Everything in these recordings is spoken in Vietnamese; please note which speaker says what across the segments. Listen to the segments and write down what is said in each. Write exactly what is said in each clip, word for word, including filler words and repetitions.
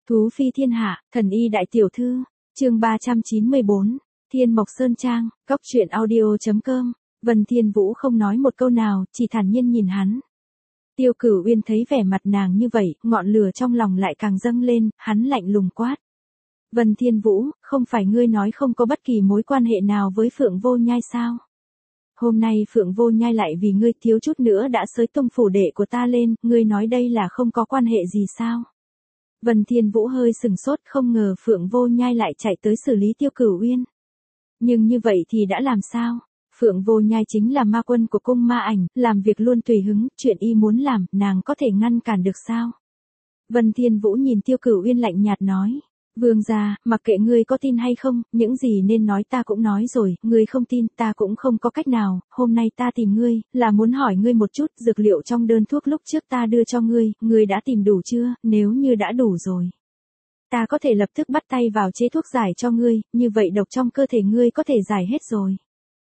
Speaker 1: Thú phi thiên hạ, thần y đại tiểu thư, chương ba trăm chín mươi bốn, Thiên Mộc Sơn Trang, góc truyện audio.com, Vân Thiên Vũ không nói một câu nào, chỉ thản nhiên nhìn hắn. Tiêu Cửu Uyên thấy vẻ mặt nàng như vậy, ngọn lửa trong lòng lại càng dâng lên, hắn lạnh lùng quát. Vân Thiên Vũ, không phải ngươi nói không có bất kỳ mối quan hệ nào với Phượng Vô Nhai sao? Hôm nay Phượng Vô Nhai lại vì ngươi thiếu chút nữa đã xới tung phủ đệ của ta lên, ngươi nói đây là không có quan hệ gì sao? Vân Thiên Vũ hơi sừng sốt, không ngờ Phượng Vô Nhai lại chạy tới xử lý Tiêu Cửu Uyên. Nhưng như vậy thì đã làm sao? Phượng Vô Nhai chính là ma quân của cung ma ảnh, làm việc luôn tùy hứng, chuyện y muốn làm, nàng có thể ngăn cản được sao? Vân Thiên Vũ nhìn Tiêu Cửu Uyên lạnh nhạt nói. Vương gia, mặc kệ ngươi có tin hay không, những gì nên nói ta cũng nói rồi, ngươi không tin ta cũng không có cách nào, hôm nay ta tìm ngươi, là muốn hỏi ngươi một chút, dược liệu trong đơn thuốc lúc trước ta đưa cho ngươi, ngươi đã tìm đủ chưa, nếu như đã đủ rồi. Ta có thể lập tức bắt tay vào chế thuốc giải cho ngươi, như vậy độc trong cơ thể ngươi có thể giải hết rồi.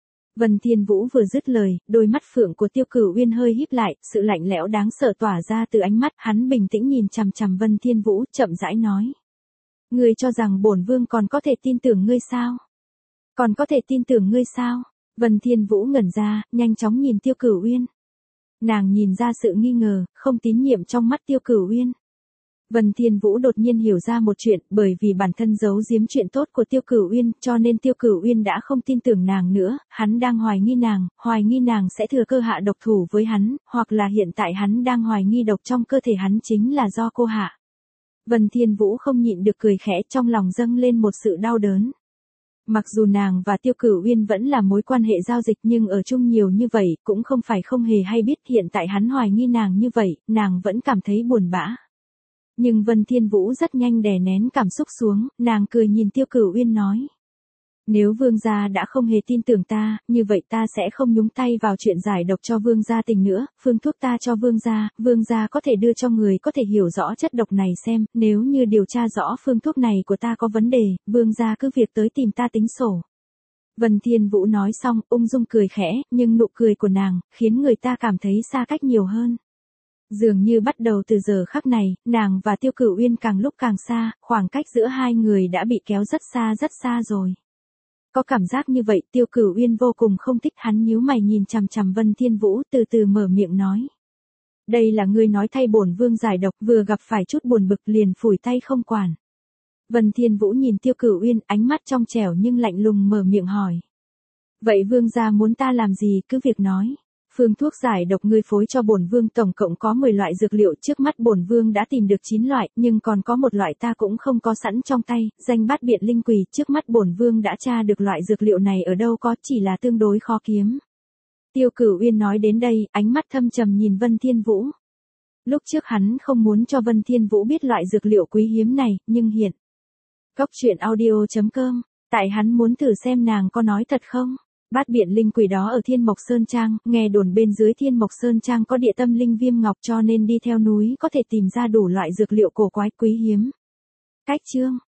Speaker 1: Vân Thiên Vũ vừa dứt lời, đôi mắt phượng của Tiêu Cửu Uyên hơi híp lại, sự lạnh lẽo đáng sợ tỏa ra từ ánh mắt, hắn bình tĩnh nhìn chằm chằm Vân Thiên Vũ, chậm rãi nói. Ngươi cho rằng bổn vương còn có thể tin tưởng ngươi sao? Còn có thể tin tưởng ngươi sao? Vân Thiên Vũ ngẩn ra, nhanh chóng nhìn Tiêu Cửu Uyên. Nàng nhìn ra sự nghi ngờ, không tín nhiệm trong mắt Tiêu Cửu Uyên. Vân Thiên Vũ đột nhiên hiểu ra một chuyện, bởi vì bản thân giấu giếm chuyện tốt của Tiêu Cửu Uyên, cho nên Tiêu Cửu Uyên đã không tin tưởng nàng nữa, hắn đang hoài nghi nàng, hoài nghi nàng sẽ thừa cơ hạ độc thủ với hắn, hoặc là hiện tại hắn đang hoài nghi độc trong cơ thể hắn chính là do cô hạ. Vân Thiên Vũ không nhịn được cười khẽ, trong lòng dâng lên một sự đau đớn. Mặc dù nàng và Tiêu Cửu Uyên vẫn là mối quan hệ giao dịch nhưng ở chung nhiều như vậy, cũng không phải không hề hay biết hiện tại hắn hoài nghi nàng như vậy, nàng vẫn cảm thấy buồn bã. Nhưng Vân Thiên Vũ rất nhanh đè nén cảm xúc xuống, nàng cười nhìn Tiêu Cửu Uyên nói. Nếu vương gia đã không hề tin tưởng ta, như vậy ta sẽ không nhúng tay vào chuyện giải độc cho vương gia tình nữa, phương thuốc ta cho vương gia, vương gia có thể đưa cho người có thể hiểu rõ chất độc này xem, nếu như điều tra rõ phương thuốc này của ta có vấn đề, vương gia cứ việc tới tìm ta tính sổ. Vân Thiên Vũ nói xong, ung dung cười khẽ, nhưng nụ cười của nàng, khiến người ta cảm thấy xa cách nhiều hơn. Dường như bắt đầu từ giờ khắc này, nàng và Tiêu Cửu Uyên càng lúc càng xa, khoảng cách giữa hai người đã bị kéo rất xa rất xa rồi. Có cảm giác như vậy, Tiêu Cửu Uyên vô cùng không thích, hắn nhíu mày nhìn chằm chằm Vân Thiên Vũ, từ từ mở miệng nói. Đây là ngươi nói thay bổn vương giải độc, vừa gặp phải chút buồn bực liền phủi tay không quản. Vân Thiên Vũ nhìn Tiêu Cửu Uyên, ánh mắt trong trẻo nhưng lạnh lùng mở miệng hỏi. Vậy vương gia muốn ta làm gì, cứ việc nói. Phương thuốc giải độc ngươi phối cho bổn vương tổng cộng có mười loại dược liệu, trước mắt bổn vương đã tìm được chín loại, nhưng còn có một loại ta cũng không có sẵn trong tay, danh bát biện linh quỳ, trước mắt bổn vương đã tra được loại dược liệu này ở đâu có, chỉ là tương đối khó kiếm. Tiêu Cửu Uyên nói đến đây, ánh mắt thâm trầm nhìn Vân Thiên Vũ. Lúc trước hắn không muốn cho Vân Thiên Vũ biết loại dược liệu quý hiếm này, nhưng hiện. Góc truyện audio.com, tại hắn muốn thử xem nàng có nói thật không? Bát biện linh quỷ đó ở Thiên Mộc Sơn Trang, nghe đồn bên dưới Thiên Mộc Sơn Trang có địa tâm linh viêm ngọc cho nên đi theo núi có thể tìm ra đủ loại dược liệu cổ quái quý hiếm. Cách chương